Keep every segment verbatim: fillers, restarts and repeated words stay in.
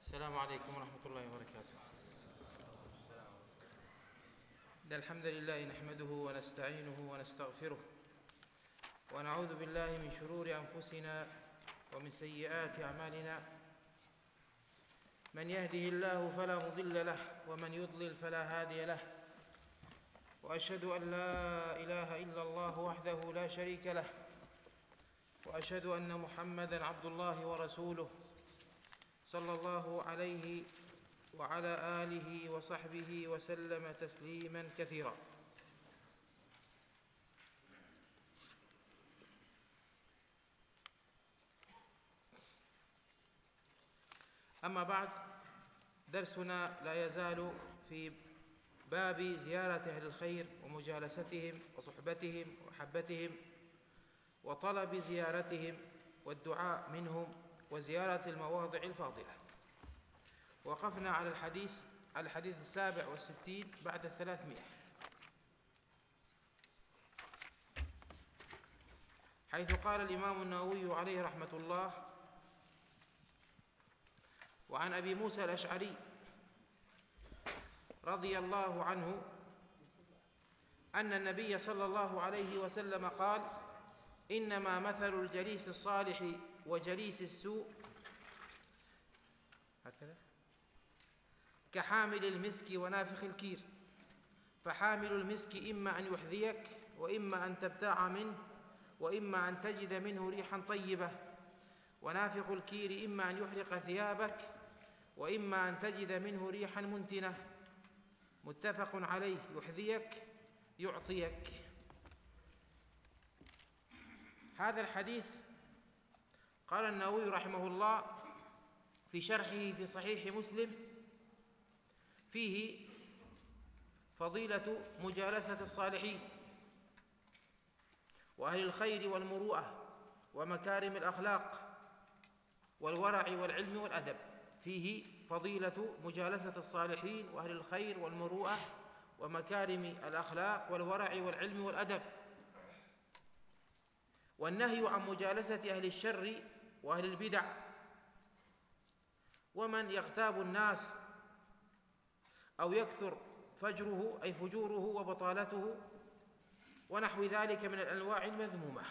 السلام عليكم ورحمة الله وبركاته. إن الحمد لله نحمده ونستعينه ونستغفره ونعوذ بالله من شرور أنفسنا ومن سيئات أعمالنا. من يهده الله فلا مضل له ومن يضلل فلا هادي له، وأشهد أن لا إله إلا الله وحده لا شريك له، وأشهد أن محمدًا عبد الله ورسوله صلى الله عليه وعلى آله وصحبه وسلم تسليمًا كثيرًا. أما بعد، درسنا لا يزال في باب زيارة أهل الخير ومجالستهم وصحبتهم ومحبتهم وطلب زيارتهم والدعاء منهم وزيارة المواضع الفاضلة. وقفنا على الحديث الحديث السابع والستين بعد الثلاثمائة، حيث قال الإمام النووي عليه رحمة الله: وعن أبي موسى الأشعري رضي الله عنه أن النبي صلى الله عليه وسلم قال: إنما مثل الجليس الصالح وجليس السوء هكذا كحامل المسك ونافخ الكير، فحامل المسك إما أن يحذيك وإما أن تبتاع منه وإما أن تجد منه ريحا طيبة، ونافخ الكير إما أن يحرق ثيابك وإما أن تجد منه ريحا منتنة. متفق عليه. يحذيك يعطيك. هذا الحديث قال النووي رحمه الله في شرحه في صحيح مسلم فيه فضيلة مجالسة الصالحين وأهل الخير والمروءة ومكارم الأخلاق والورع والعلم والأدب. فيه فضيلة مجالسة الصالحين وأهل الخير والمروءة ومكارم الأخلاق والورع والعلم والأدب، والنهي عن مجالسة أهل الشر وأهل البدع ومن يغتاب الناس أو يكثر فجره أي فجوره وبطالته ونحو ذلك من الأنواع المذمومة.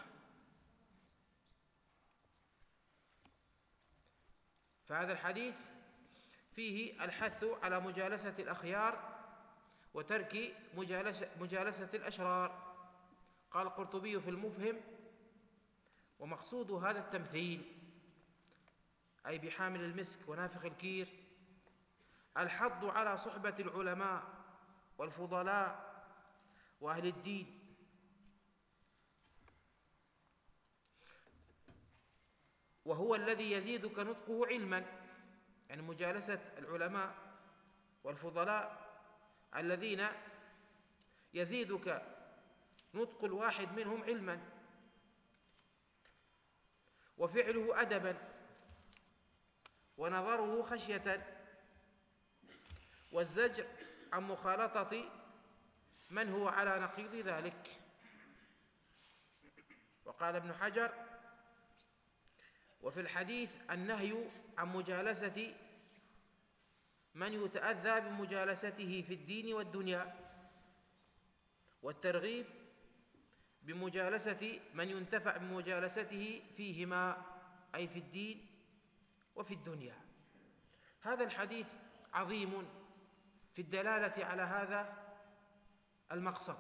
فهذا الحديث فيه الحث على مجالسة الأخيار وترك مجالسة, مجالسة الأشرار. قال القرطبي في المفهم: ومقصود هذا التمثيل أي بحامل المسك ونافخ الكير الحض على صحبة العلماء والفضلاء وأهل الدين، وهو الذي يزيدك نطقه علما، يعني مجالسة العلماء والفضلاء الذين يزيدك نطق الواحد منهم علما، وفعله أدبا، ونظره خشية، والزجر عن مخالطة من هو على نقيض ذلك. وقال ابن حجر: وفي الحديث النهي عن مجالسة من يتأذى بمجالسته في الدين والدنيا، والترغيب بمجالسة من ينتفع بمجالسته فيهما أي في الدين وفي الدنيا. هذا الحديث عظيم في الدلالة على هذا المقصد.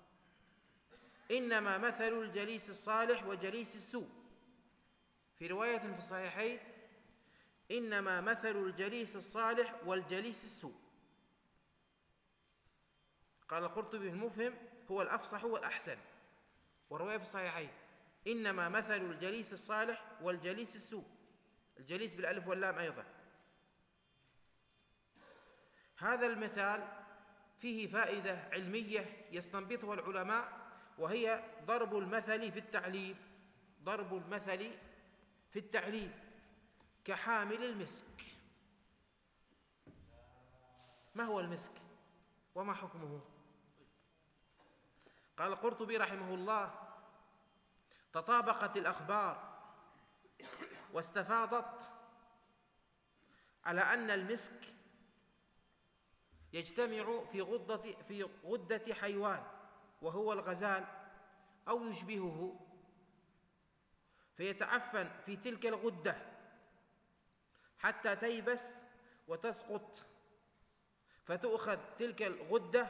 إنما مثل الجليس الصالح وجليس السوء. في رواية في الصحيحين: إنما مثل الجليس الصالح والجليس السوء. قال القرطبي في المفهم: هو الأفصح والأحسن. ورواية في الصحيحين: إنما مثل الجليس الصالح والجليس السوء، الجليس بالألف واللام أيضا. هذا المثال فيه فائدة علمية يستنبطها العلماء، وهي ضرب المثل في التعليم ضرب المثل في التعليم كحامل المسك. ما هو المسك وما حكمه؟ قال القرطبي رحمه الله: تطابقت الأخبار واستفاضت على أن المسك يجتمع في غدة في غدة حيوان وهو الغزال أو يشبهه، فيتعفن في تلك الغدة حتى تيبس وتسقط، فتؤخذ تلك الغدة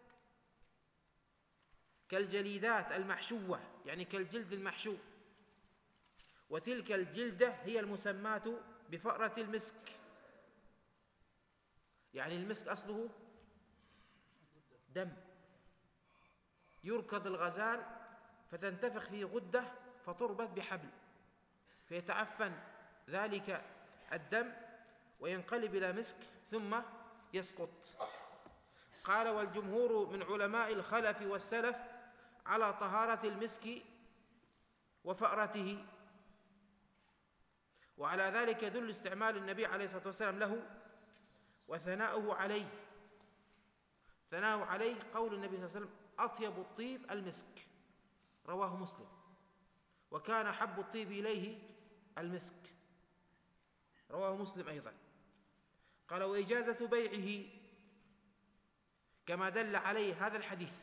كالجليدات المحشوة، يعني كالجلد المحشو، وتلك الجلدة هي المسماة بفأرة المسك. يعني المسك أصله دم، يركض الغزال فتنتفخ فيه غدة فتربط بحبل، فيتعفن ذلك الدم وينقلب إلى مسك ثم يسقط. قال: والجمهور من علماء الخلف والسلف على طهارة المسك وفأرته، وعلى ذلك يدل استعمال النبي عليه الصلاة والسلام له وثناؤه عليه. ثناؤه عليه قول النبي صلى الله عليه وسلم: أطيب الطيب المسك، رواه مسلم. وكان حب الطيب إليه المسك، رواه مسلم أيضا. قال: وإجازة بيعه كما دل عليه هذا الحديث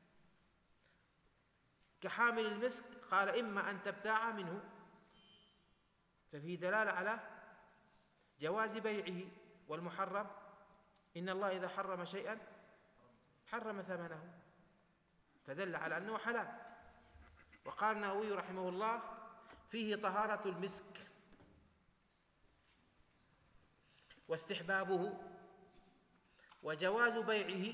كحامل المسك. قال: إما أن تبتاع منه، ففيه دلالة على جواز بيعه. والمحرم إن الله إذا حرم شيئا حرم ثمنه، فدل على أنه حلال. وقال النووي رحمه الله: فيه طهارة المسك واستحبابه وجواز بيعه،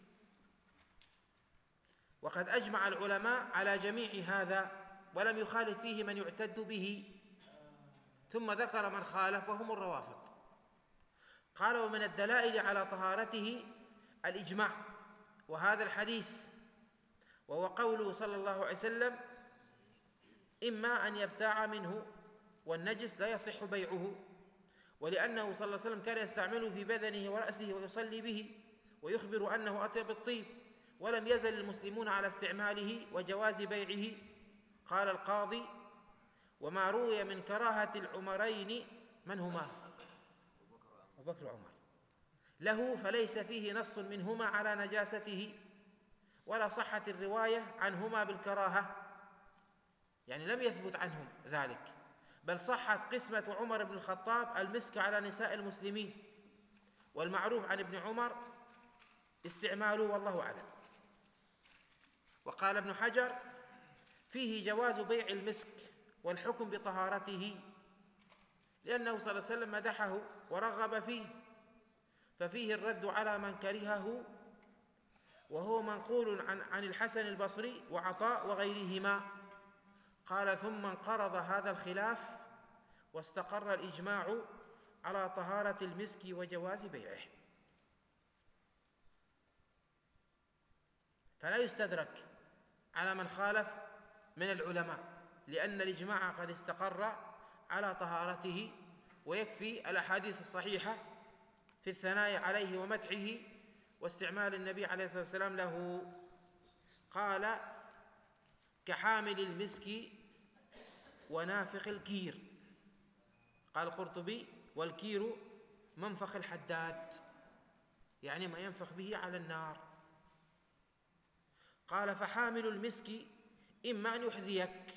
وقد أجمع العلماء على جميع هذا ولم يخالف فيه من يعتد به. ثم ذكر من خالف وهم الروافض. قال: ومن الدلائل على طهارته الإجماع، وهذا الحديث وهو قوله صلى الله عليه وسلم: إما أن يبتاع منه، والنجس لا يصح بيعه، ولأنه صلى الله عليه وسلم كان يستعمله في بدنه ورأسه ويصلي به، ويخبر أنه أطيب الطيب، ولم يزل المسلمون على استعماله وجواز بيعه. قال القاضي: وما روي من كراهة العمرين، من هما؟ أبو بكر وعمر، له فليس فيه نص منهما على نجاسته، ولا صحة الرواية عنهما بالكراهة، يعني لم يثبت عنهم ذلك، بل صحت قسمة عمر بن الخطاب المسك على نساء المسلمين، والمعروف عن ابن عمر استعماله والله أعلم. وقال ابن حجر: فيه جواز بيع المسك والحكم بطهارته، لأنه صلى الله عليه وسلم مدحه ورغب فيه، ففيه الرد على من كرهه، وهو منقول عن, عن الحسن البصري وعطاء وغيرهما. قال: ثم انقرض هذا الخلاف واستقر الإجماع على طهارة المسك وجواز بيعه. فلا يستدرك على من خالف من العلماء، لأن الإجماع قد استقر على طهارته، ويكفي الأحاديث الصحيحة في الثناء عليه ومدحه واستعمال النبي عليه الصلاة والسلام له. قال: كحامل المسك ونافخ الكير. قال القرطبي: والكير منفخ الحداد، يعني ما ينفخ به على النار. قال: فحامل المسك إما أن يحذيك،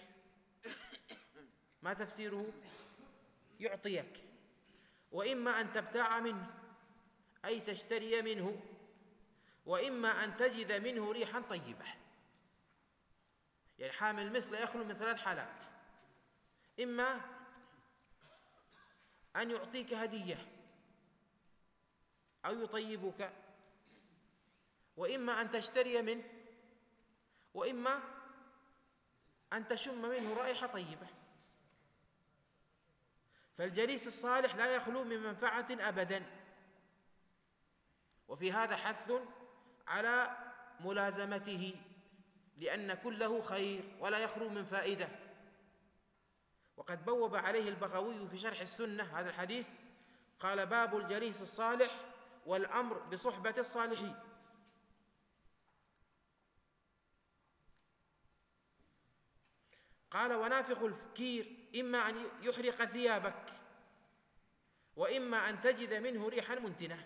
ما تفسيره؟ يعطيك، وإما أن تبتاع منه، أي تشتري منه، وإما أن تجد منه ريحا طيبة. يعني حامل المسك لا يخلو من ثلاث حالات: إما أن يعطيك هدية أو يطيبك، وإما أن تشتري منه، وإما أن تشم منه رائحة طيبة. فالجليس الصالح لا يخلو من منفعة أبدا. وفي هذا حث على ملازمته، لأن كله خير ولا يخلو من فائدة. وقد بوب عليه البغوي في شرح السنة هذا الحديث، قال: باب الجليس الصالح والأمر بصحبة الصالحين. قال: ونافخ الكير إما أن يحرق ثيابك، وإما أن تجد منه ريحا منتنة.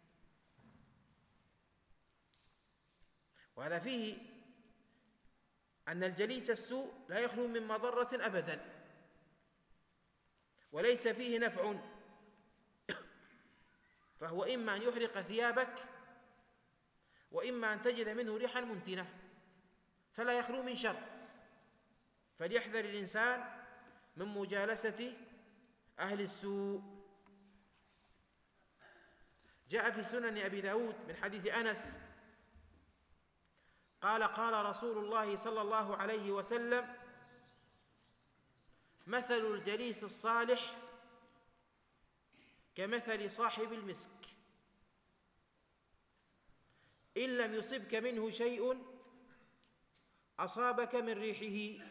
وهذا فيه أن الجليس السوء لا يخلو من مضرة أبدا، وليس فيه نفع، فهو إما أن يحرق ثيابك وإما أن تجد منه ريحا منتنة، فلا يخلو من شر. فليحذر الإنسان من مجالسة أهل السوء. جاء في سنن أبي داود من حديث أنس قال قال رسول الله صلى الله عليه وسلم: مثل الجليس الصالح كمثل صاحب المسك، إن لم يصبك منه شيء أصابك من ريحه.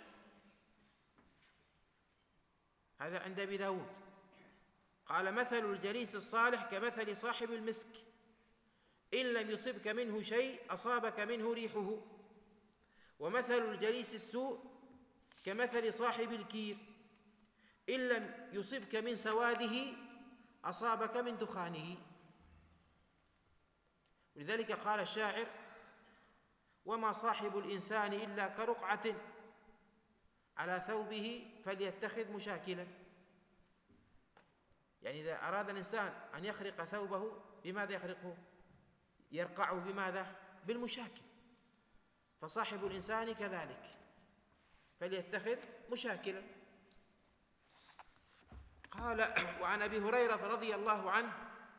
هذا عند أبي داود. قال: مثل الجليس الصالح كمثل صاحب المسك، إن لم يصبك منه شيء أصابك منه ريحه. ومثل الجليس السوء كمثل صاحب الكير، إن لم يصبك من سواده أصابك من دخانه. ولذلك قال الشاعر: وما صاحب الإنسان إلا كرقعة على ثوبه فليتخذ مشاكلا. يعني إذا أراد الإنسان أن يخرق ثوبه بماذا يخرقه؟ يرقعه بماذا؟ بالمشاكل. فصاحب الإنسان كذلك، فليتخذ مشاكلا. قال: وعن أبي هريرة رضي الله عنه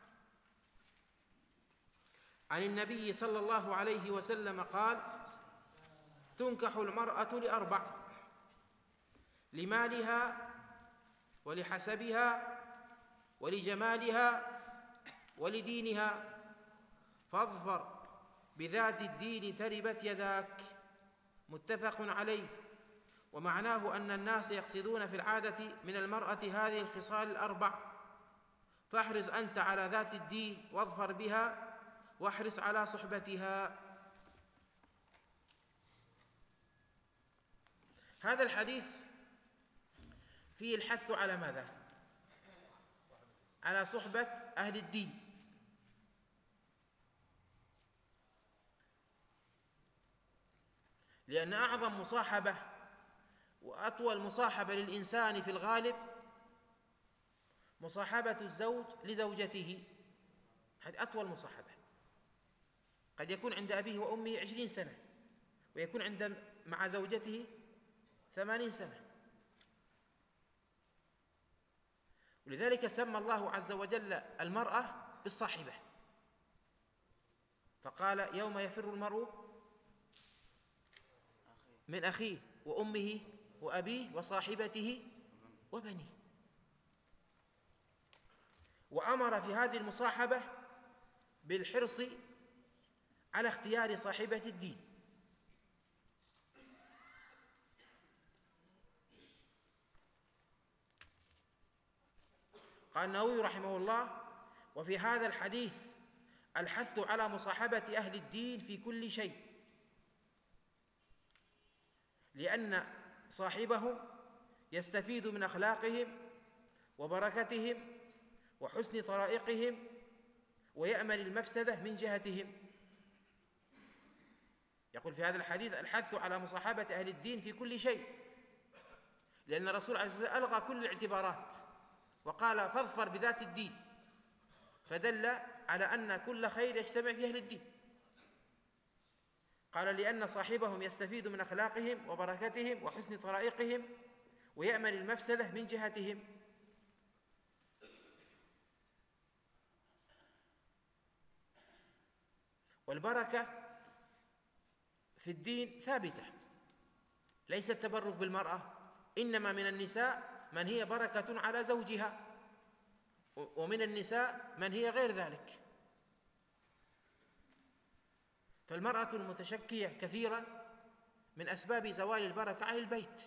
عن النبي صلى الله عليه وسلم قال: تنكح المرأة لأربع: لمالها ولحسبها ولجمالها ولدينها، فاظفر بذات الدين تربت يداك. متفق عليه. ومعناه أن الناس يقصدون في العادة من المرأة هذه الخصال الأربع، فاحرص أنت على ذات الدين واظفر بها، واحرص على صحبتها. هذا الحديث فيه الحث على ماذا؟ على صحبة أهل الدين. لأن أعظم مصاحبة وأطول مصاحبة للإنسان في الغالب مصاحبة الزوج لزوجته. هذه أطول مصاحبة. قد يكون عند أبيه وأمه عشرين سنة، ويكون عند مع زوجته ثمانين سنة. ولذلك سمى الله عز وجل المرأة بالصاحبة، فقال: يوم يفر المرء من أخيه وأمه وأبيه وصاحبته وبنيه. وأمر في هذه المصاحبة بالحرص على اختيار صاحبة الدين. قال النووي رحمه الله: وفي هذا الحديث الحث على مصاحبة أهل الدين في كل شيء، لأن صاحبهم يستفيد من أخلاقهم وبركتهم وحسن طرائقهم، ويأمل المفسدة من جهتهم. يقول في هذا الحديث الحث على مصاحبة أهل الدين في كل شيء، لأن الرسول عليه الصلاة والسلام ألغى كل الاعتبارات وقال: فاظفر بذات الدين، فدل على أن كل خير يجتمع في أهل الدين. قال: لأن صاحبهم يستفيد من أخلاقهم وبركتهم وحسن طرائقهم، ويأمل المفسدة من جهتهم. والبركة في الدين ثابتة، ليس التبرك بالمرأة، إنما من النساء من هي بركة على زوجها، ومن النساء من هي غير ذلك. فالمرأة المتشكية كثيرا من أسباب زوال البركة عن البيت.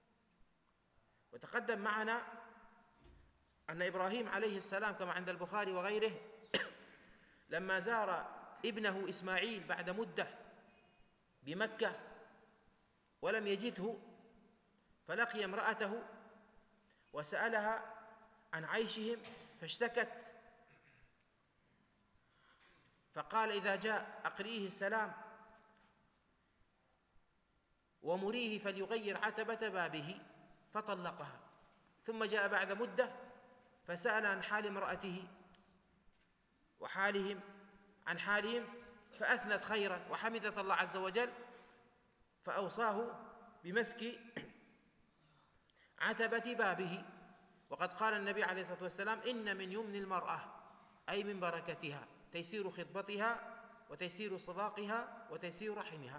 وتقدم معنا أن إبراهيم عليه السلام كما عند البخاري وغيره لما زار ابنه إسماعيل بعد مدة بمكة ولم يجده، فلقي امرأته وسألها عن عيشهم فاشتكت، فقال إذا جاء أقرئيه السلام ومريه فليغير عتبة بابه، فطلقها. ثم جاء بعد مدة فسأل عن حال امرأته وحالهم عن حالهم، فأثنت خيرا وحمدت الله عز وجل، فأوصاه بمسك عتبة بابه. وقد قال النبي عليه الصلاة والسلام: إن من يمن المرأة، أي من بركتها، تيسير خطبتها وتيسير صداقها وتيسير رحمها.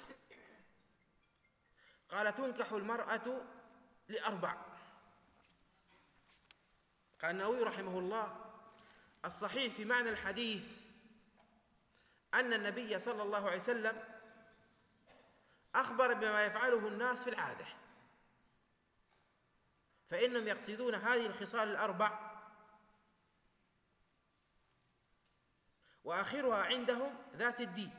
قال: تنكح المرأة لأربع. قال النووي رحمه الله: الصحيح في معنى الحديث أن النبي صلى الله عليه وسلم أخبر بما يفعله الناس في العادة، فإنهم يقصدون هذه الخصال الأربع، وآخرها عندهم ذات الدين.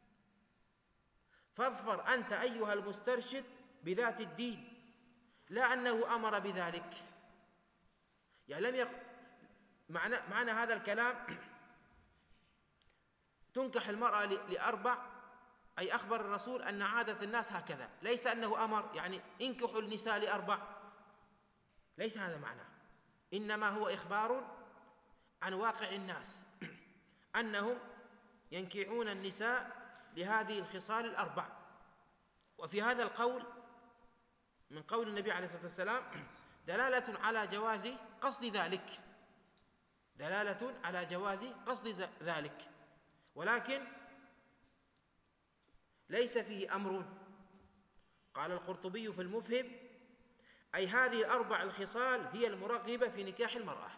فاظفر أنت أيها المسترشد بذات الدين، لا أنه أمر بذلك. يعني لم يق... معنى... معنى هذا الكلام تنكح المرأة لأربع، أي أخبر الرسول أن عادة الناس هكذا، ليس أنه أمر يعني انكحوا النساء لأربع، ليس هذا معناه، إنما هو إخبار عن واقع الناس أنهم ينكحون النساء لهذه الخصال الأربع. وفي هذا القول من قول النبي عليه الصلاة والسلام دلالة على جواز قصد ذلك، دلالة على جواز قصد ذلك، ولكن ليس فيه أمر. قال القرطبي في المفهم: أي هذه الأربع الخصال هي المرغبة في نكاح المرأة.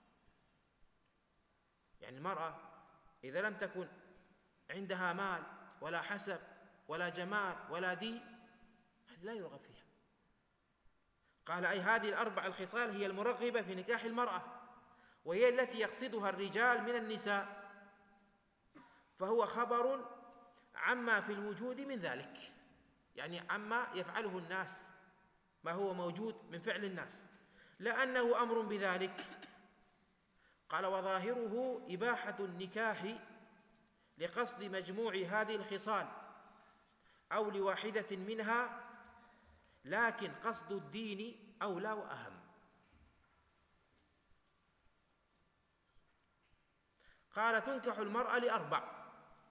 يعني المرأة إذا لم تكن عندها مال ولا حسب ولا جمال ولا دين لا يرغب فيها. قال: أي هذه الأربع الخصال هي المرغبة في نكاح المرأة، وهي التي يقصدها الرجال من النساء، فهو خبر عما في الوجود من ذلك، يعني عما يفعله الناس، ما هو موجود من فعل الناس، لا أنه أمر بذلك. قال: وظاهره إباحة النكاح لقصد مجموع هذه الخصال أو لواحدة منها، لكن قصد الدين أولى وأهم. قال: تنكح المرأة لأربع: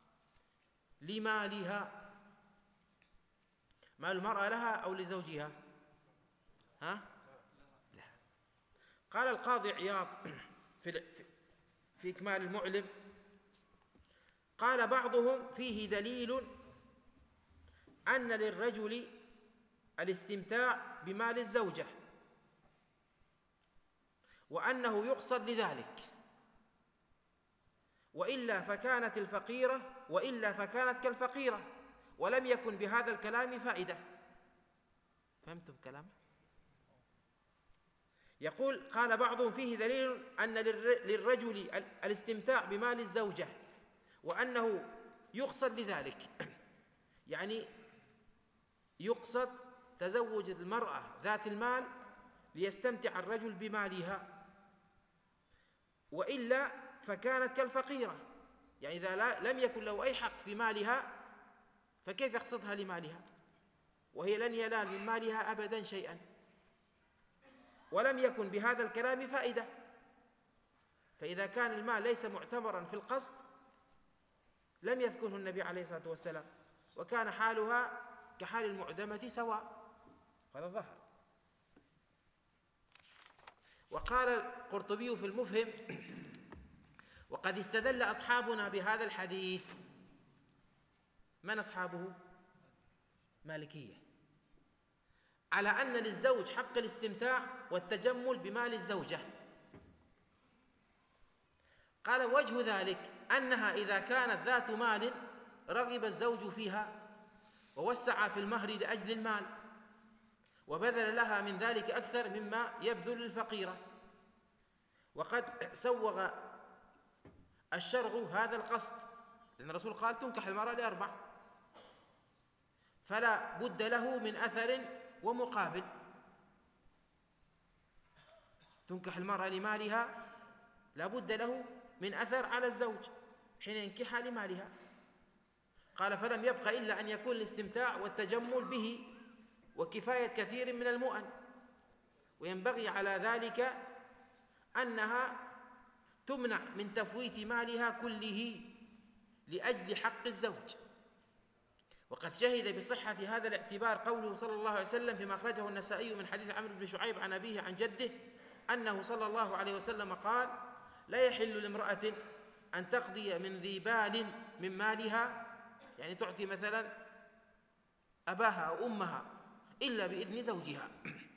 لمالها. مال المرأة لها أو لزوجها؟ ها؟ لا. قال القاضي عياض في في إكمال المعلم: قال بعضهم: فيه دليل أن للرجل الاستمتاع بمال الزوجة، وأنه يقصد لذلك، وإلا فكانت الفقيرة وإلا فكانت كالفقيرة، ولم يكن بهذا الكلام فائدة. فهمتم كلامه؟ يقول: قال بعضهم: فيه دليل أن للرجل الاستمتاع بمال الزوجة وأنه يقصد لذلك، يعني يقصد تزوج المرأة ذات المال ليستمتع الرجل بمالها، وإلا فكانت كالفقيرة، يعني إذا لم يكن له أي حق في مالها فكيف يقصدها لمالها وهي لن ينال من مالها أبدا شيئا، ولم يكن بهذا الكلام فائدة. فإذا كان المال ليس معتبرا في القصد لم يذكره النبي عليه الصلاة والسلام، وكان حالها كحال المعدمة سواء. هذا ظهر. وقال القرطبي في المفهم: وقد استدل أصحابنا بهذا الحديث. من أصحابه؟ مالكية، على أن للزوج حق الاستمتاع والتجمل بمال الزوجة. قال: وجه ذلك أنها إذا كانت ذات مال رغب الزوج فيها ووسع في المهر لأجل المال وبذل لها من ذلك أكثر مما يبذل الفقيرة، وقد سوغ الشرع هذا القصد، لأن الرسول قال: تنكح المرأة لأربع، فلا بد له من أثر ومقابل. تنكح المرأة لمالها لا بد له من أثر على الزوج حين ينكحها لمالها. قال فلم يبق إلا أن يكون الاستمتاع والتجمل به وكفاية كثير من المؤن، وينبغي على ذلك أنها تمنع من تفويت مالها كله لأجل حق الزوج. وقد شهد بصحة هذا الاعتبار قوله صلى الله عليه وسلم فيما أخرجه النسائي من حديث عمرو بن شعيب عن أبيه عن جده أنه صلى الله عليه وسلم قال لا يحل لامرأة أن تقضي من ذي بال من مالها، يعني تعطي مثلا أباها أو أمها، إلا بإذن زوجها.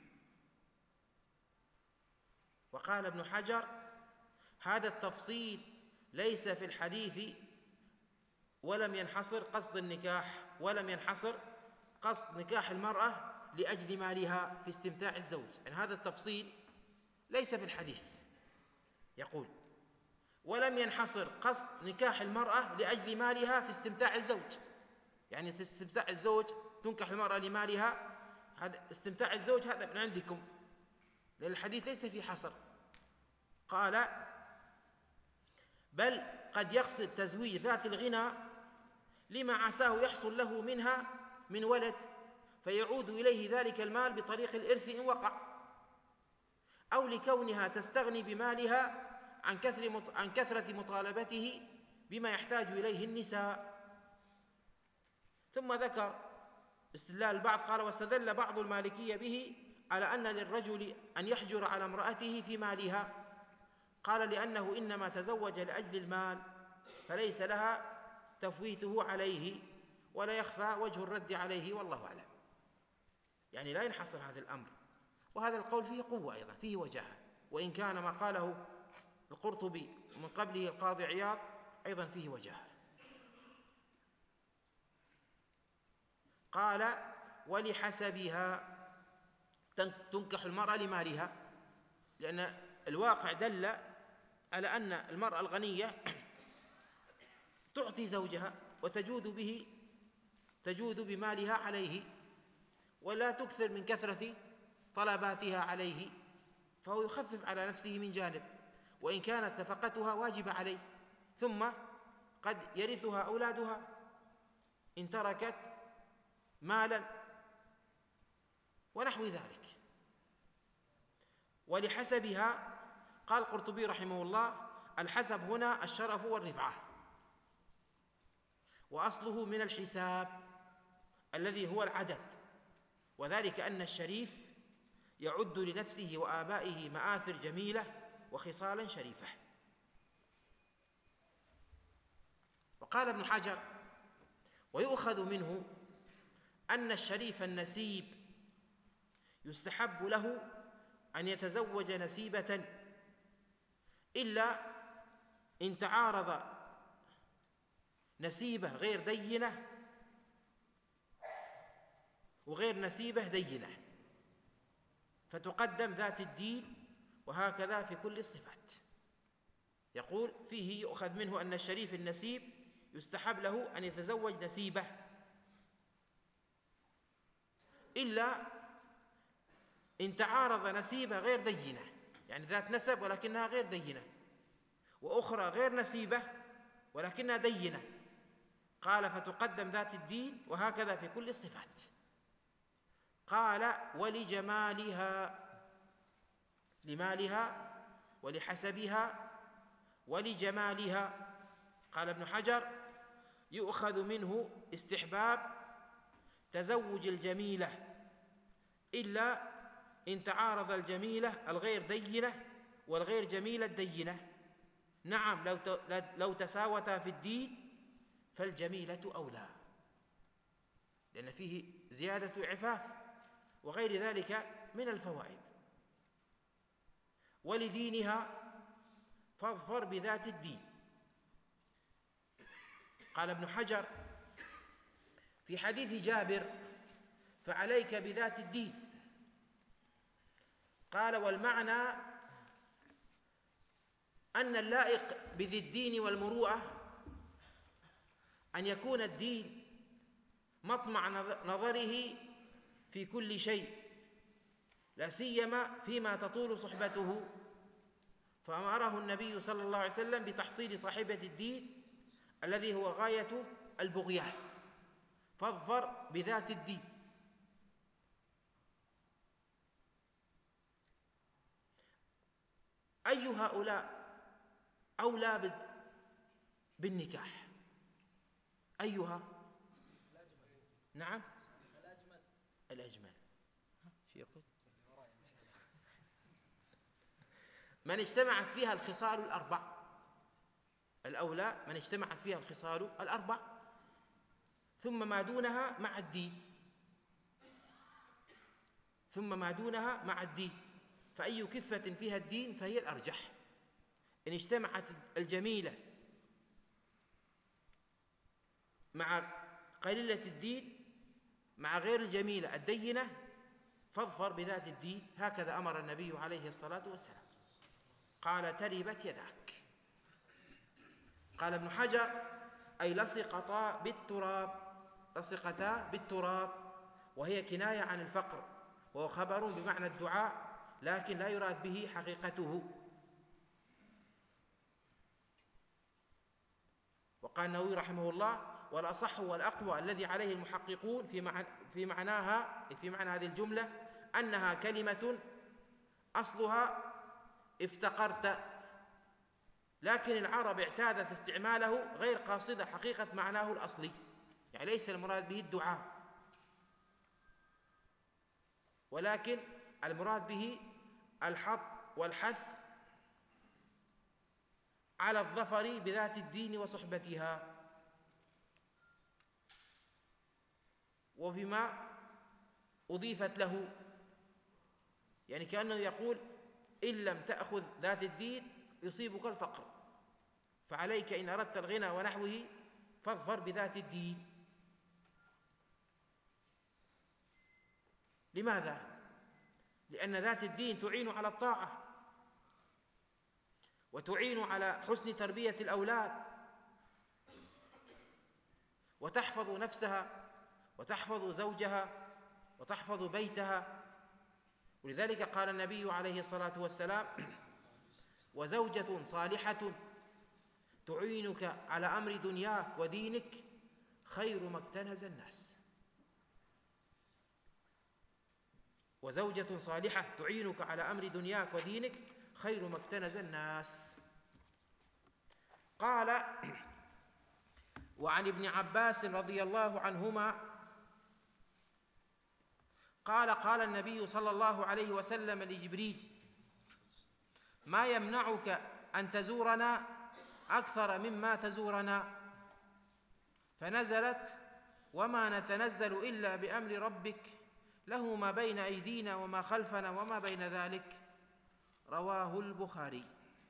وقال ابن حجر هذا التفصيل ليس في الحديث ولم ينحصر قصد النكاح ولم ينحصر قصد نكاح المرأة لأجل مالها في استمتاع الزوج، يعني هذا التفصيل ليس في الحديث. يقول ولم ينحصر قصد نكاح المرأة لأجل مالها في استمتاع الزوج، يعني في استمتاع الزوج تنكح المرأة لمالها، هذا استمتاع الزوج هذا من عندكم، لأن الحديث ليس فيه حصر. قال بل قد يقصد تزويج ذات الغنى لما عساه يحصل له منها من ولد فيعود إليه ذلك المال بطريق الإرث إن وقع، أو لكونها تستغني بمالها عن كثرة عن كثرة مطالبته بما يحتاج إليه النساء. ثم ذكر استدلال البعض قال واستدل بعض المالكية به على أن للرجل أن يحجر على امرأته في مالها، قال لأنه إنما تزوج لأجل المال فليس لها تفويته عليه ولا يخفى وجه الرد عليه والله أعلم. يعني لا ينحصر هذا الأمر، وهذا القول فيه قوة أيضا، فيه وجاهة، وإن كان ما قاله القرطبي من قبله القاضي عياض أيضا فيه وجاهة. قال ولحسبها تنكح المرأة لمالها، لأن الواقع دل على أن المرأة الغنية تعطي زوجها وتجود به تجود بمالها عليه ولا تكثر من كثرة طلباتها عليه، فهو يخفف على نفسه من جانب، وإن كانت نفقتها واجبة عليه، ثم قد يرثها أولادها إن تركت مالا ونحو ذلك. ولحسبها قال القرطبي رحمه الله الحسب هنا الشرف والرفعة، وأصله من الحساب الذي هو العدد، وذلك أن الشريف يعد لنفسه وآبائه مآثر جميلة وخصالا شريفة. وقال ابن حجر ويؤخذ منه أن الشريف النسيب يستحب له أن يتزوج نسيبة إلا إن تعارض نسيبة غير دينة وغير نسيبة دينة فتقدم ذات الدين، وهكذا في كل الصفات. يقول فيه يؤخذ منه أن الشريف النسيب يستحب له أن يتزوج نسيبة إلا إن تعارض نسيبة غير دينة، يعني ذات نسب ولكنها غير دينة، وأخرى غير نسيبة ولكنها دينة، قال فتقدم ذات الدين، وهكذا في كل الصفات. قال ولجمالها، لمالها ولحسبها ولجمالها. قال ابن حجر يؤخذ منه استحباب تزوج الجميلة إلا إن تعارض الجميلة الغير دينة والغير جميلة الدينة. نعم لو لو تساوتا في الدين فالجميلة أولى، لأن فيه زيادة عفاف وغير ذلك من الفوائد. ولدينها فاظفر بذات الدين. قال ابن حجر في حديث جابر فعليك بذات الدين، قال والمعنى أن اللائق بذي الدين والمروءة أن يكون الدين مطمع نظره في كل شيء، لا سيما فيما تطول صحبته فأمره النبي صلى الله عليه وسلم بتحصيل صاحبة الدين الذي هو غاية البغيان، فاظفر بذات الدين. أي هؤلاء أولى بالنكاح؟ أيها؟ نعم الأجمل. من اجتمعت فيها الخصال الأربع، الأولى من اجتمعت فيها الخصال الأربع، ثم ما دونها مع الدين، ثم ما دونها مع الدين، فأي كفة فيها الدين فهي الأرجح. إن اجتمعت الجميلة مع قليلة الدين مع غير الجميلة الدينة فاظفر بذات الدين، هكذا أمر النبي عليه الصلاة والسلام. قال تربت يداك. قال ابن حجر أي لصقتا بالتراب، لصقتا بالتراب، وهي كناية عن الفقر، وهو خبر بمعنى الدعاء لكن لا يراد به حقيقته. وقال النووي رحمه الله والأصح والأقوى الذي عليه المحققون في معنى في معناها في معنى هذه الجملة أنها كلمة أصلها افتقرت، لكن العرب اعتادت استعماله غير قاصدة حقيقة معناه الأصلي، يعني ليس المراد به الدعاء، ولكن المراد به الحض والحث على الظفر بذات الدين وصحبتها. وبما أضيفت له، يعني كأنه يقول إن لم تأخذ ذات الدين يصيبك الفقر، فعليك إن أردت الغنى ونحوه فاظفر بذات الدين. لماذا؟ لأن ذات الدين تعين على الطاعة، وتعين على حسن تربية الأولاد، وتحفظ نفسها وتحفظ زوجها وتحفظ بيتها. ولذلك قال النبي عليه الصلاة والسلام وزوجة صالحة تعينك على أمر دنياك ودينك خير ما اكتنز الناس. وزوجة صالحة تعينك على أمر دنياك ودينك خير ما اكتنز الناس. قال وعن ابن عباس رضي الله عنهما قال قال النبي صلى الله عليه وسلم لجبريل ما يمنعك أن تزورنا أكثر مما تزورنا؟ فنزلت وما نتنزل إلا بأمر ربك له ما بين أيدينا وما خلفنا وما بين ذلك. رواه البخاري.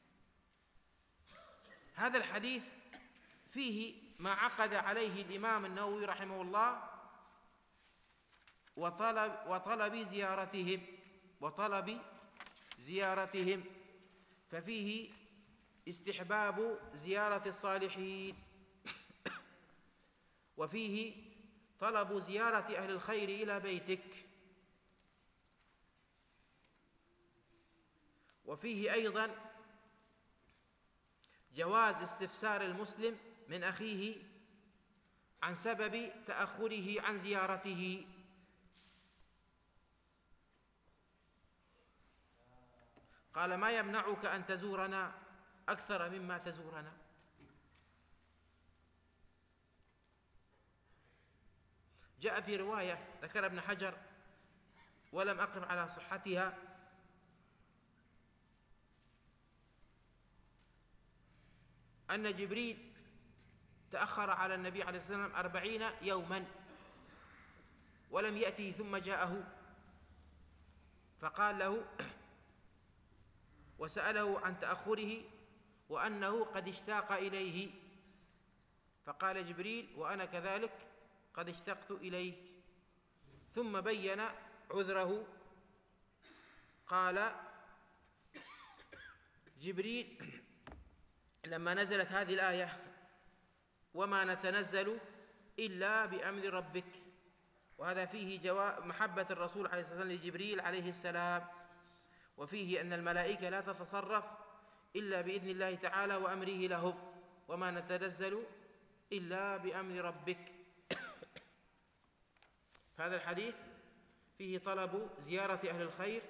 هذا الحديث فيه ما عقد عليه الإمام النووي رحمه الله وطلب, وطلب زيارتهم وطلب زيارتهم ففيه استحباب زيارة الصالحين، وفيه طلب زيارة أهل الخير إلى بيتك، وفيه أيضا جواز استفسار المسلم من أخيه عن سبب تأخره عن زيارته. قال ما يمنعك أن تزورنا أكثر مما تزورنا؟ جاء في رواية ذكر ابن حجر ولم أقف على صحتها أن جبريل تأخر على النبي عليه الصلاة والسلام أربعين يوما ولم يأته، ثم جاءه فقال له وسأله عن تأخره وأنه قد اشتاق إليه، فقال جبريل وأنا كذلك قد اشتقت إليك، ثم بين عذره. قال جبريل لما نزلت هذه الآية وما نتنزل إلا بأمر ربك، وهذا فيه جواب محبة الرسول عليه الصلاة والسلام لجبريل عليه السلام، وفيه أن الملائكة لا تتصرف إلا بإذن الله تعالى وأمره لهم، وما نتنزل إلا بأمر ربك. هذا الحديث فيه طلب زيارة أهل الخير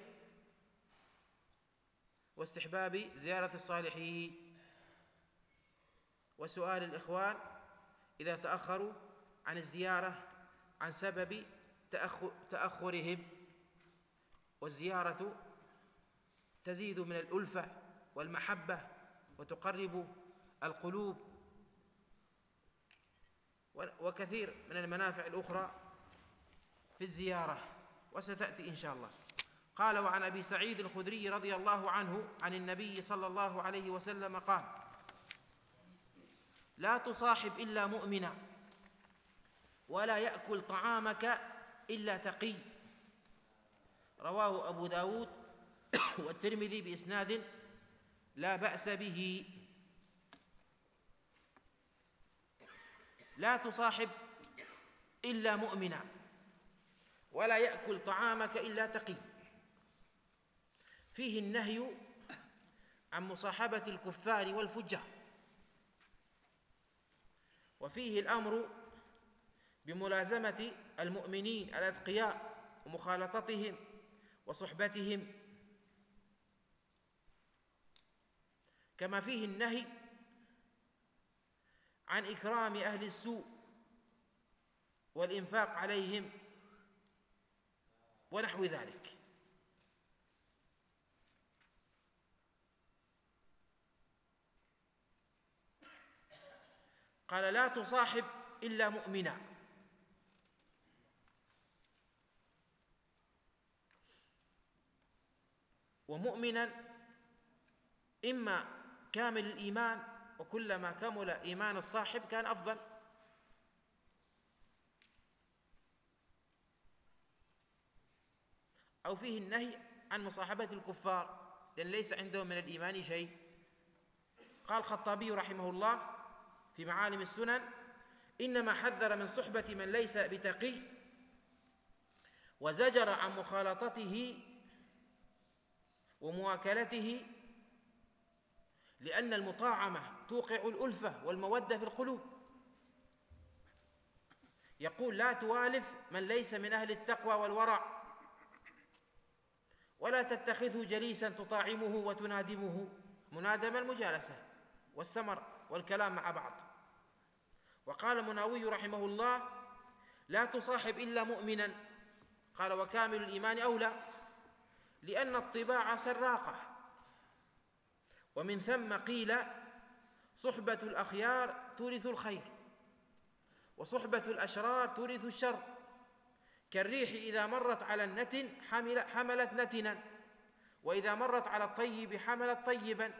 واستحباب زيارة الصالحين، وسؤال الإخوان إذا تأخروا عن الزيارة عن سبب تأخرهم. والزيارة تزيد من الألفة والمحبة وتقرب القلوب، وكثير من المنافع الأخرى في الزيارة وستأتي إن شاء الله. قال: وعن أبي سعيد الخدري رضي الله عنه عن النبي صلى الله عليه وسلم قال: لا تصاحب إلا مؤمنا، ولا يأكل طعامك إلا تقي. رواه أبو داود والترمذي بإسناد لا بأس به. لا تصاحب إلا مؤمنا، ولا يأكل طعامك إلا تقي. فيه النهي عن مصاحبة الكفار والفجار، وفيه الأمر بملازمة المؤمنين الأتقياء ومخالطتهم وصحبتهم، كما فيه النهي عن إكرام أهل السوء والإنفاق عليهم ونحو ذلك. قال: لا تصاحب إلا مؤمنا. ومؤمنا إما كامل الإيمان، وكلما كمل إيمان الصاحب كان أفضل. أو فيه النهي عن مصاحبة الكفار، لأن ليس عندهم من الإيمان شيء. قال الخطابي رحمه الله في معالم السنن: إنما حذر من صحبة من ليس بتقي، وزجر عن مخالطته ومواكلته، لأن المطاعمة توقع الألفة والمودة في القلوب. يقول: لا توالف من ليس من أهل التقوى والورع، ولا تتخذه جليسا تطاعمه وتنادمه، منادم المجالسة والسمر والكلام مع بعض. وقال المناوي رحمه الله: لا تصاحب إلا مؤمنا. قال: وكامل الإيمان أولى، لأن الطباع سراقة، ومن ثم قيل: صحبة الأخيار تورث الخير، وصحبة الأشرار تورث الشر، كالريح إذا مرت على النتن حملت نتنا، وإذا مرت على الطيب حملت طيبا.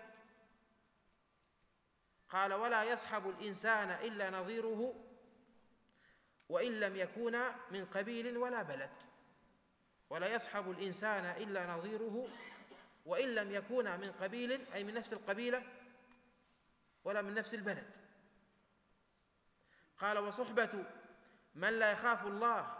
قال: ولا يصحب الإنسان إلا نظيره، وإن لم يكون من قبيل ولا بلد. ولا يصحب الإنسان إلا نظيره، وإن لم يكون من قبيل، أي من نفس القبيلة ولا من نفس البلد. قال: وصحبة من لا يخاف الله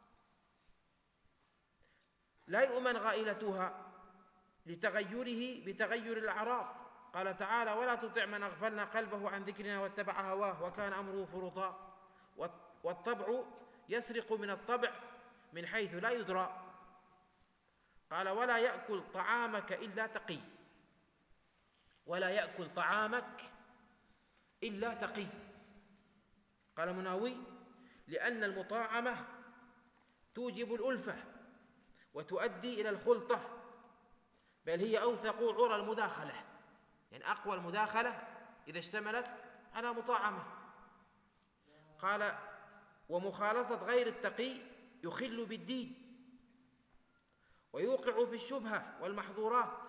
لا يؤمن غائلتها، لتغيره بتغير الأعراض. قال تعالى: ولا تطع من أغفلنا قلبه عن ذكرنا واتبع هواه وكان أمره فرطا. والطبع يسرق من الطبع من حيث لا يدرى. قال: ولا يأكل طعامك إلا تقي. ولا يأكل طعامك إلا تقي. قال مناوي: لأن المطاعمة توجب الألفة وتؤدي إلى الخلطة، بل هي أوثق عرى المداخلة، يعني أقوى المداخلة إذا اشتملت على مطاعمة. قال: ومخالطة غير التقي يخل بالدين ويوقع في الشبهة والمحظورات،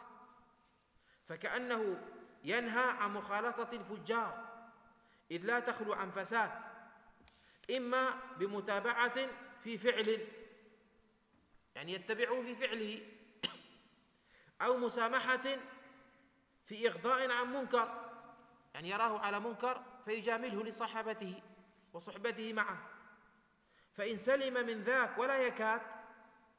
فكأنه ينهى عن مخالطة الفجار، إذ لا تخلو عن فساد، إما بمتابعة في فعل، يعني يتبعه في فعله، أو مسامحة في إغضاء عن منكر، يعني يراه على منكر فيجامله لصحابته وصحبته معه، فإن سلم من ذاك ولا يكاد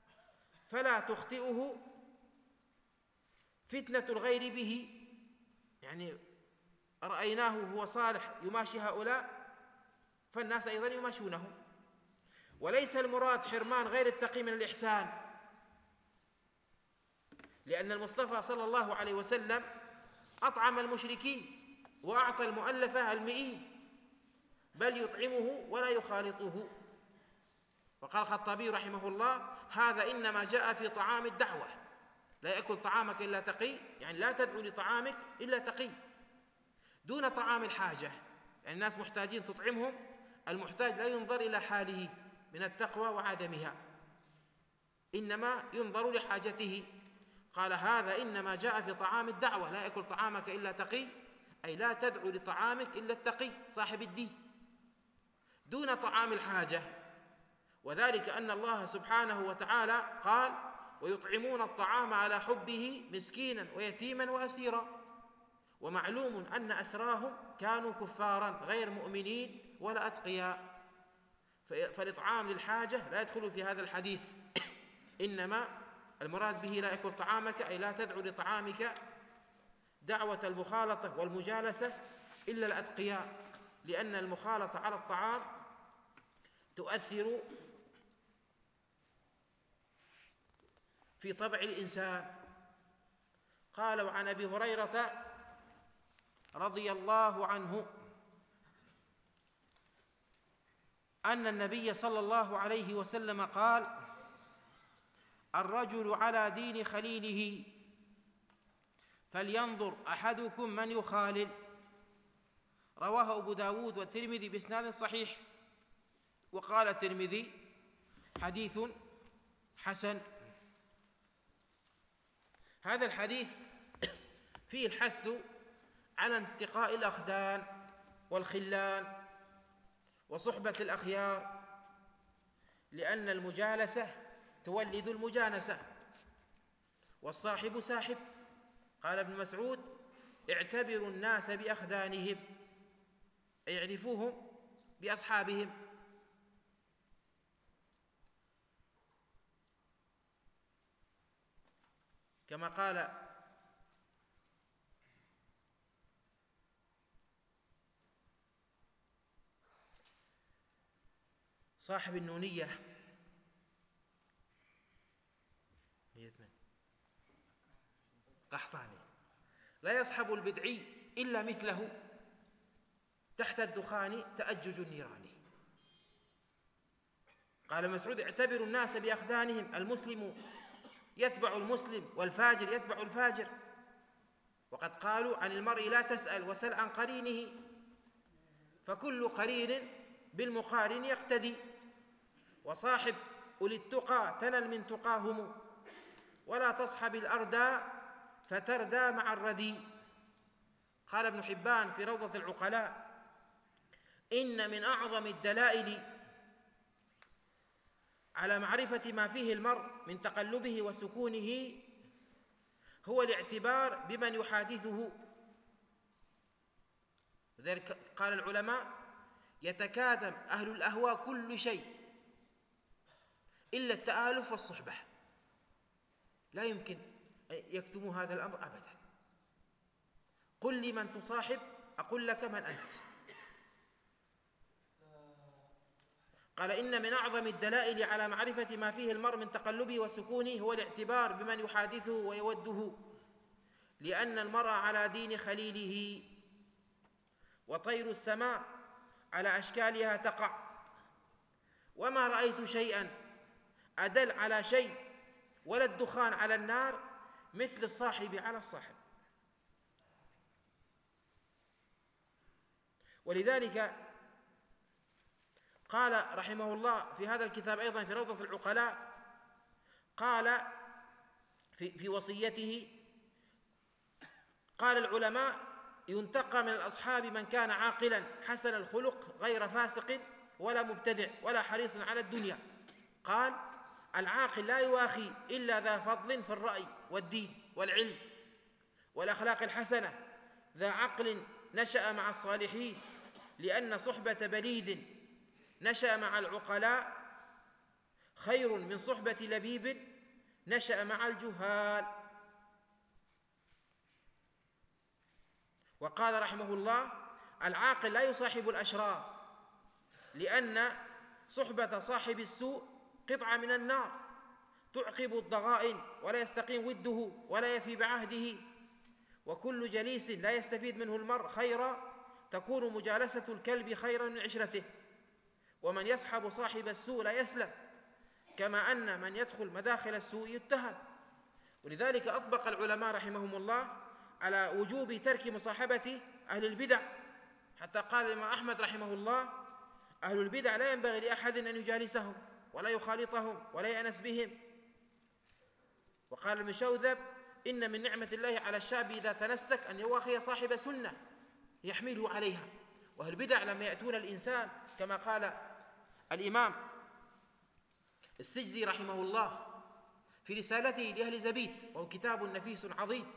فلا تخطئه فتنة الغير به، يعني رأيناه هو صالح يماشي هؤلاء، فالناس أيضا يماشونه. وليس المراد حرمان غير التقي من الإحسان، لأن المصطفى صلى الله عليه وسلم أطعم المشركين وأعطى المؤلفة المئين، بل يطعمه ولا يخالطه. وقال الخطابي رحمه الله: هذا إنما جاء في طعام الدعوة، لا يأكل طعامك إلا تقي، يعني لا تدعو لطعامك إلا تقي، دون طعام الحاجة. يعني الناس محتاجين تطعمهم، المحتاج لا ينظر إلى حاله من التقوى وعدمها، إنما ينظر لحاجته. قال: هذا إنما جاء في طعام الدعوة، لا يأكل طعامك إلا تقي، أي لا تدعو لطعامك إلا التقي صاحب الدين، دون طعام الحاجة. وذلك أن الله سبحانه وتعالى قال: ويطعمون الطعام على حبه مسكينا ويتيما وأسيرا. ومعلوم أن أسراهم كانوا كفارا غير مؤمنين ولا أتقياء، فالإطعام للحاجة لا يدخل في هذا الحديث، إنما المراد به لا يأكل طعامك، أي لا تدعو لطعامك دعوة المخالطة والمجالسة إلا الأتقياء، لأن المخالطة على الطعام تؤثر في طبع الإنسان. قال: وعن أبي هريرة رضي الله عنه أن النبي صلى الله عليه وسلم قال: الرجل على دين خليله فلينظر أحدكم من يخالل. رواه أبو داود والترمذي بإسناد صحيح. وقال الترمذي: حديث حسن. هذا الحديث فيه الحث على انتقاء الأخدان والخلان وصحبة الأخيار، لأن المجالسة تولد المجانسة، والصاحب ساحب. قال ابن مسعود: اعتبروا الناس بأخدانهم، أي يعرفوهم بأصحابهم. كما قال صاحب النونية: قحطاني: لا يصحب البدعي إلا مثله، تحت الدخان تأجج النيران. قال مسعود: اعتبروا الناس بأخدانهم، المسلم يتبع المسلم والفاجر يتبع الفاجر. وقد قالوا عن المرء لا تسأل وسل عن قرينه، فكل قرين بالمقارن يقتدي. وصاحب أولي التقى تنل من تقاهم، ولا تصحب الأردى فتردى مع الردي. قال ابن حبان في روضة العقلاء: إن من أعظم الدلائل على معرفة ما فيه المرء من تقلبه وسكونه هو الاعتبار بمن يحادثه. لذلك قال العلماء: يتكادم أهل الأهواء كل شيء إلا التآلف والصحبة، لا يمكن أن يكتموا هذا الأمر أبدا. قل لي من تصاحب أقول لك من أنت. قال: إن من أعظم الدلائل على معرفة ما فيه المرء من تقلبه وسكونه هو الاعتبار بمن يحادثه ويوده، لأن المرء على دين خليله، وطير السماء على أشكالها تقع، وما رأيت شيئا أدل على شيء ولا الدخان على النار مثل الصاحب على الصاحب. ولذلك قال رحمه الله في هذا الكتاب أيضا في روضة العقلاء، قال في, في وصيته: قال العلماء: ينتقى من الأصحاب من كان عاقلا حسن الخلق غير فاسق ولا مبتدع ولا حريص على الدنيا. قال: العاقل لا يواخي إلا ذا فضل في الرأي والدين والعلم والأخلاق الحسنة، ذا عقل نشأ مع الصالحين، لأن صحبة بليد نشأ مع العقلاء خير من صحبة لبيب نشأ مع الجهال. وقال رحمه الله: العاقل لا يصاحب الأشرار، لأن صحبة صاحب السوء قطعة من النار تعقب الضغائن، ولا يستقيم وده ولا يفي بعهده، وكل جليس لا يستفيد منه المرء خيرا تكون مجالسة الكلب خيرا من عشرته، ومن يصحب صاحب السوء لا يسلم، كما أن من يدخل مداخل السوء يتهم. ولذلك أطبق العلماء رحمهم الله على وجوب ترك مصاحبة أهل البدع، حتى قال الإمام أحمد رحمه الله: أهل البدع لا ينبغي لأحد أن يجالسهم ولا يخالطهم ولا يأنس بهم. وقال المشوذب: إن من نعمة الله على الشاب إذا تنسك أن يواخي صاحب سنة يحمله عليها. وأهل البدع لما يأتون الإنسان كما قال الإمام السجزي رحمه الله في رسالته لأهل زبيد، وهو كتاب نفيس عظيم،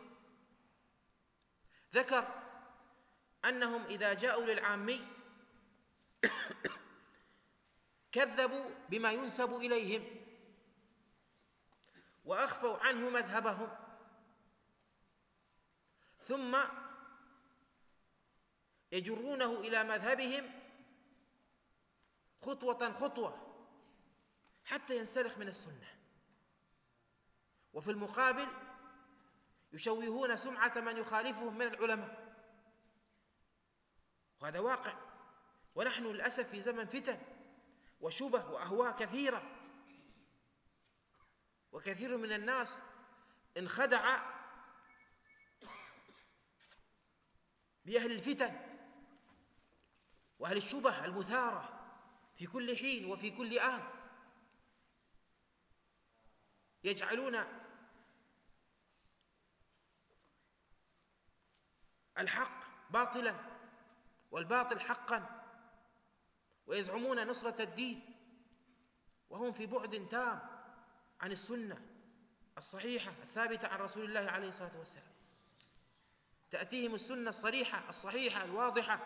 ذكر أنهم إذا جاءوا للعامي كذبوا بما ينسب إليهم وأخفوا عنه مذهبهم، ثم يجرونه إلى مذهبهم خطوة خطوة حتى ينسلخ من السنة، وفي المقابل يشوهون سمعة من يخالفهم من العلماء، وهذا واقع. ونحن للأسف في زمن فتن وشبه وأهواء كثيرة، وكثير من الناس انخدع بأهل الفتن وأهل الشبه المثارة في كل حين وفي كل آن، يجعلون الحق باطلا والباطل حقا، ويزعمون نصرة الدين وهم في بعد تام عن السنة الصحيحة الثابتة عن رسول الله عليه الصلاة والسلام. تأتيهم السنة الصريحة الصحيحة الواضحة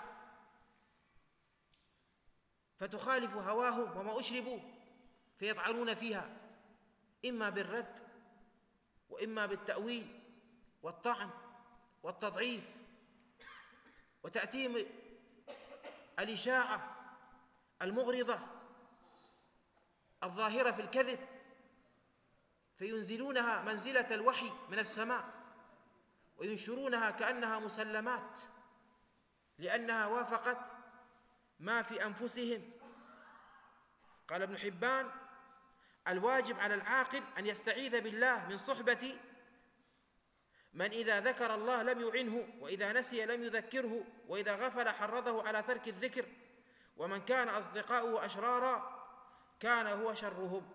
فتخالف هواهم وما أشربوا، فيطعنون فيها إما بالرد وإما بالتأويل والطعن والتضعيف، وتأتيهم الإشاعة المغرضة الظاهرة في الكذب فينزلونها منزلة الوحي من السماء وينشرونها كأنها مسلمات، لأنها وافقت ما في أنفسهم. قال ابن حبان: الواجب على العاقل أن يستعيذ بالله من صحبة من إذا ذكر الله لم يعنه، وإذا نسي لم يذكره، وإذا غفل حرضه على ترك الذكر، ومن كان أصدقاؤه أشرارا كان هو شرهم.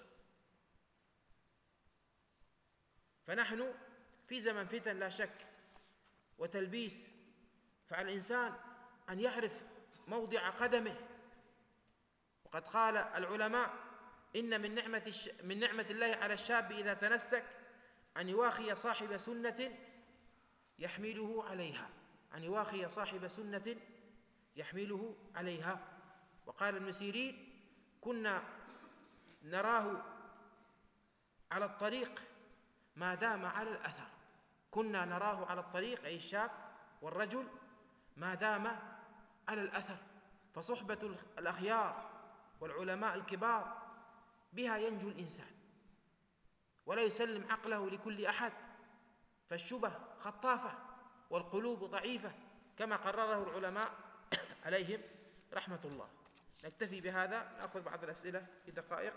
فنحن في زمن فتن لا شك وتلبيس، فعلى الإنسان أن يعرف موضع قدمه. وقد قال العلماء: إن من نعمة, الش... من نعمة الله على الشاب إذا تنسك أن يواخي صاحب سنة يحمله عليها، أن يواخي صاحب سنة يحمله عليها. وقال ابن سيرين: كنا نراه على الطريق ما دام على الأثر. كنا نراه على الطريق، أي الشاب والرجل، ما دام على الأثر. فصحبة الأخيار والعلماء الكبار بها ينجو الإنسان، ولا يسلم عقله لكل أحد، فالشبه خطافة والقلوب ضعيفة كما قرره العلماء عليهم رحمة الله. نكتفي بهذا، نأخذ بعض الأسئلة في دقائق.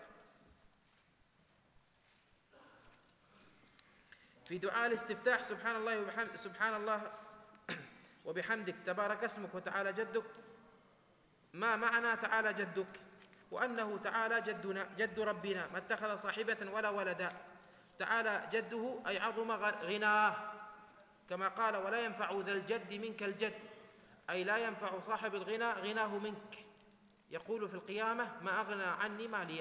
في دعاء الاستفتاح: سبحان الله وبحمد سبحان الله وبحمدك تبارك اسمك وتعالى جدك، ما معنى تعالى جدك؟ وأنه تعالى جدنا جد ربنا ما اتخذ صاحبة ولا ولدا. تعالى جده أي عظم غناه، كما قال: ولا ينفع ذا الجد منك الجد، أي لا ينفع صاحب الغنى غناه منك، يقول في القيامة: ما أغنى عني ماليه.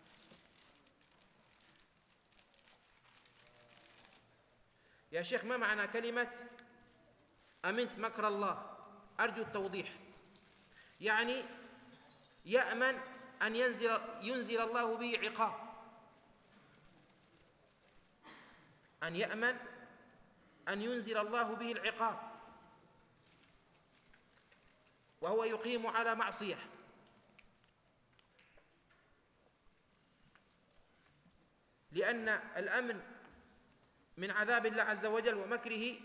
يا شيخ، ما معنى كلمة أمنت مكر الله؟ أرجو التوضيح. يعني يأمن أن ينزل, ينزل الله به عقاب، أن يأمن أن ينزل الله به العقاب. وهو يقيم على معصية، لأن الأمن من عذاب الله عز وجل ومكره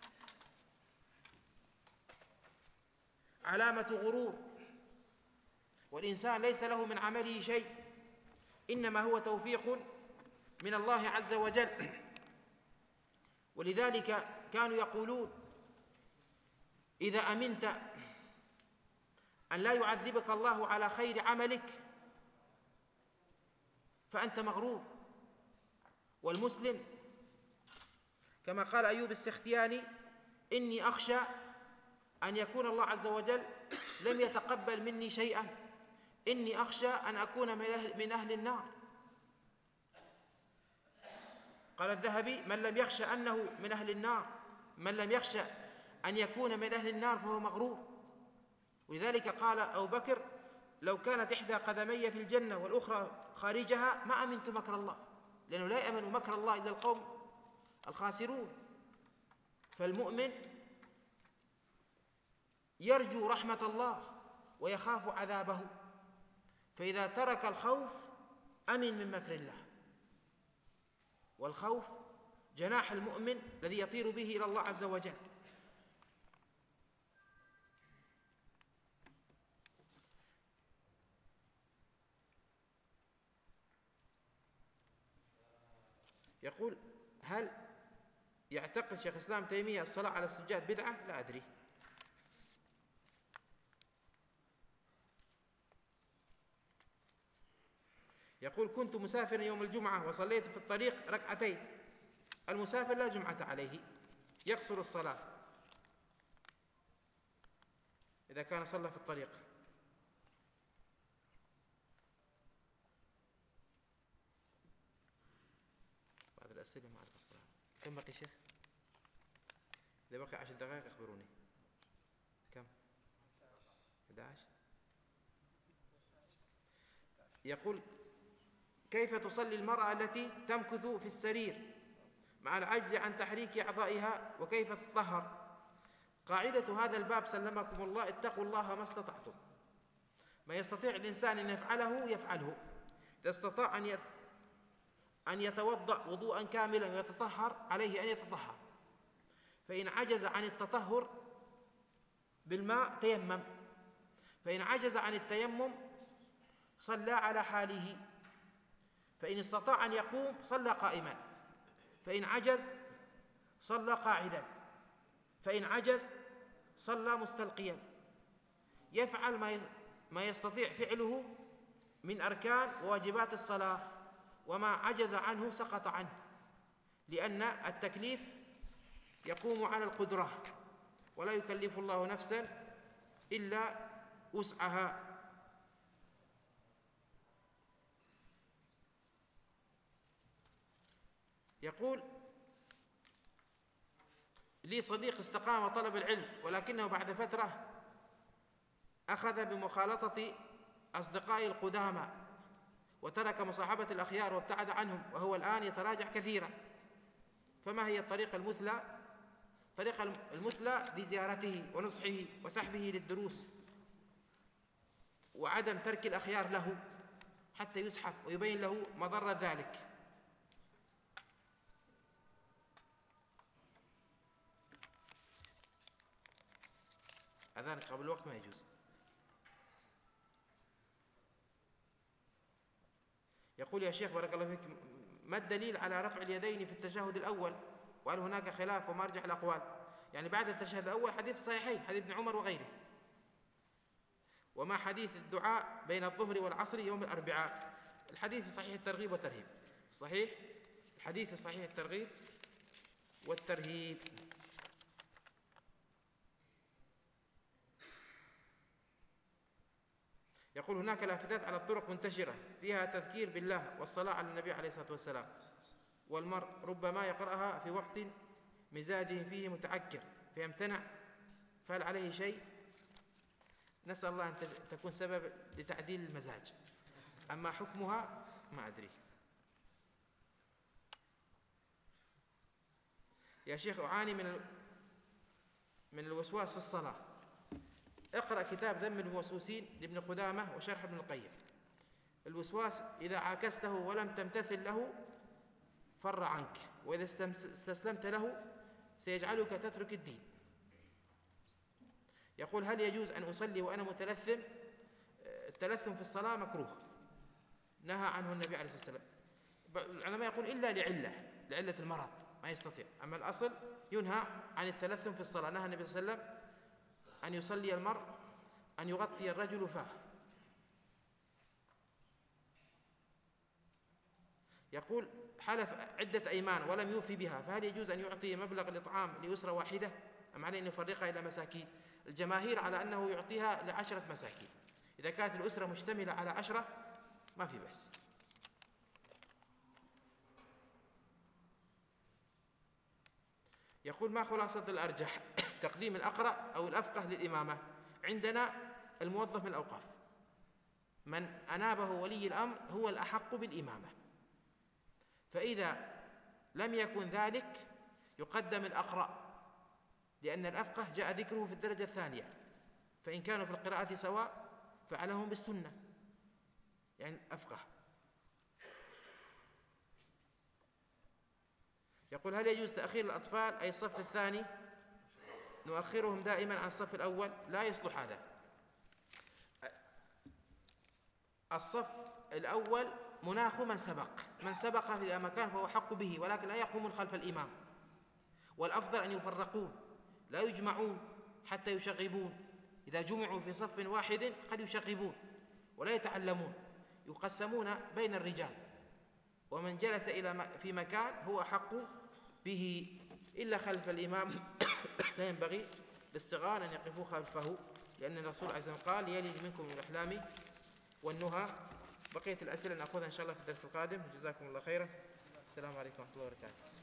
علامة غرور، والإنسان ليس له من عمله شيء، إنما هو توفيق من الله عز وجل. ولذلك كانوا يقولون: إذا أمنت أن لا يعذبك الله على خير عملك فأنت مغرور. والمسلم كما قال أيوب السختياني: إني أخشى أن يكون الله عز وجل لم يتقبل مني شيئا، إني أخشى أن أكون من أهل النار. قال الذهبي: من لم يخشى أنه من أهل النار، من لم يخشى أن يكون من أهل النار فهو مغرور. ولذلك قال أبو بكر: لو كانت إحدى قدمي في الجنة والأخرى خارجها ما أمنت مكر الله، لأنه لا يأمن مكر الله إلا القوم الخاسرون. فالمؤمن يرجو رحمة الله ويخاف عذابه، فإذا ترك الخوف أمن من مكر الله. والخوف جناح المؤمن الذي يطير به إلى الله عز وجل. يقول: هل يعتقد شيخ الإسلام تيمية الصلاة على السجاد بدعة؟ لا أدري. يقول: كنت مسافرا يوم الجمعة وصليت في الطريق ركعتين. المسافر لا جمعة عليه، يقصر الصلاة إذا كان صلى في الطريق. بعض الأسئلة ما أعرف أقرأها. كم بقي شيخ؟ إذا بقي عشر دقائق أخبروني. كم؟ أحد عشر. يقول: كيف تصلي المرأة التي تمكث في السرير مع العجز عن تحريك أعضائها، وكيف تطهر؟ قاعدة هذا الباب سلمكم الله: اتقوا الله ما استطعتم. ما يستطيع الإنسان أن يفعله يفعله. إذا استطاع أن أن يتوضأ وضوءا كاملا ويتطهر عليه أن يتطهر، فإن عجز عن التطهر بالماء تيمم، فإن عجز عن التيمم صلى على حاله، فإن استطاع أن يقوم صلى قائما، فإن عجز صلى قاعدا، فإن عجز صلى مستلقيا. يفعل ما يستطيع فعله من أركان وواجبات الصلاة، وما عجز عنه سقط عنه، لأن التكليف يقوم على القدرة، ولا يكلف الله نفسا إلا وسعها. يقول: لي صديق استقام طلب العلم، ولكنه بعد فترة أخذ بمخالطة أصدقائي القدامى وترك مصاحبة الأخيار وابتعد عنهم، وهو الآن يتراجع كثيرا، فما هي الطريقة المثلى؟ الطريقة المثلى بزيارته ونصحه وسحبه للدروس، وعدم ترك الأخيار له حتى يسحب ويبين له مضرة ذلك. أذان قبل الوقت ما يجوز. يقول: يا شيخ بارك الله فيك، ما الدليل على رفع اليدين في التشهد الأول؟ وهل هناك خلاف وما أرجح الأقوال؟ يعني بعد التشهد الأول حديث الصحيحين، حديث ابن عمر وغيره. وما حديث الدعاء بين الظهر والعصر يوم الأربعاء؟ الحديث في صحيح الترغيب والترهيب. صحيح الحديث في صحيح الترغيب والترهيب. يقول: هناك لافتات على الطرق منتشرة فيها تذكير بالله والصلاة على النبي عليه الصلاة والسلام، والمرء ربما يقرأها في وقت مزاجه فيه متعكر فيمتنع، فهل عليه شيء؟ نسأل الله أن تكون سبب لتعديل المزاج، أما حكمها ما أدري. يا شيخ، أعاني من من الوسواس في الصلاة، اقرأ كتاب ذم الموسوسين لابن قدامة وشرح ابن القيم. الوسواس إذا عاكسته ولم تمتثل له فر عنك، وإذا استسلمت له سيجعلك تترك الدين. يقول: هل يجوز أن أصلي وأنا متلثم؟ التلثم في الصلاة مكروه، نهى عنه النبي عليه الصلاة والسلام. العلماء يقول إلا لعلة لعلة المرض ما يستطيع، أما الأصل ينهى عن التلثم في الصلاة. نهى النبي صلى الله عليه وسلم أن يصلي المرء أن يغطي الرجل فاه. يقول: حلف عدة أيمان ولم يوفي بها، فهل يجوز أن يعطي مبلغ الإطعام لأسرة واحدة أم عليه أن يفرقها إلى مساكين؟ الجماهير على أنه يعطيها لعشرة مساكين. إذا كانت الأسرة مشتملة على عشرة ما في بأس. يقول: ما خلاصة الأرجح، تقديم الأقرأ أو الأفقه للإمامة؟ عندنا الموظف من الأوقاف من أنابه ولي الأمر هو الأحق بالإمامة، فإذا لم يكن ذلك يقدم الأقرأ، لأن الأفقه جاء ذكره في الدرجة الثانية، فإن كانوا في القراءة سواء فعلهم بالسنة، يعني أفقه. يقول: هل يجوز تأخير الأطفال أي الصف الثاني نؤخرهم دائما عن الصف الأول؟ لا يصلح هذا. الصف الأول مناخ من سبق، من سبق في مكان فهو حق به، ولكن لا يقومون خلف الإمام، والأفضل أن يفرقون لا يجمعون حتى يشغبون. إذا جمعوا في صف واحد قد يشغبون ولا يتعلمون، يقسمون بين الرجال، ومن جلس إلى في مكان هو حق به، إلا خلف الإمام لا ينبغي للصغار أن يقفوا خلفه، لأن الرسول عليه الصلاة والسلام قال: يلي منكم من الأحلام والنهى. بقية الأسئلة نأخذها إن شاء الله في الدرس القادم. جزاكم الله خيرا. السلام عليكم ورحمة الله وبركاته.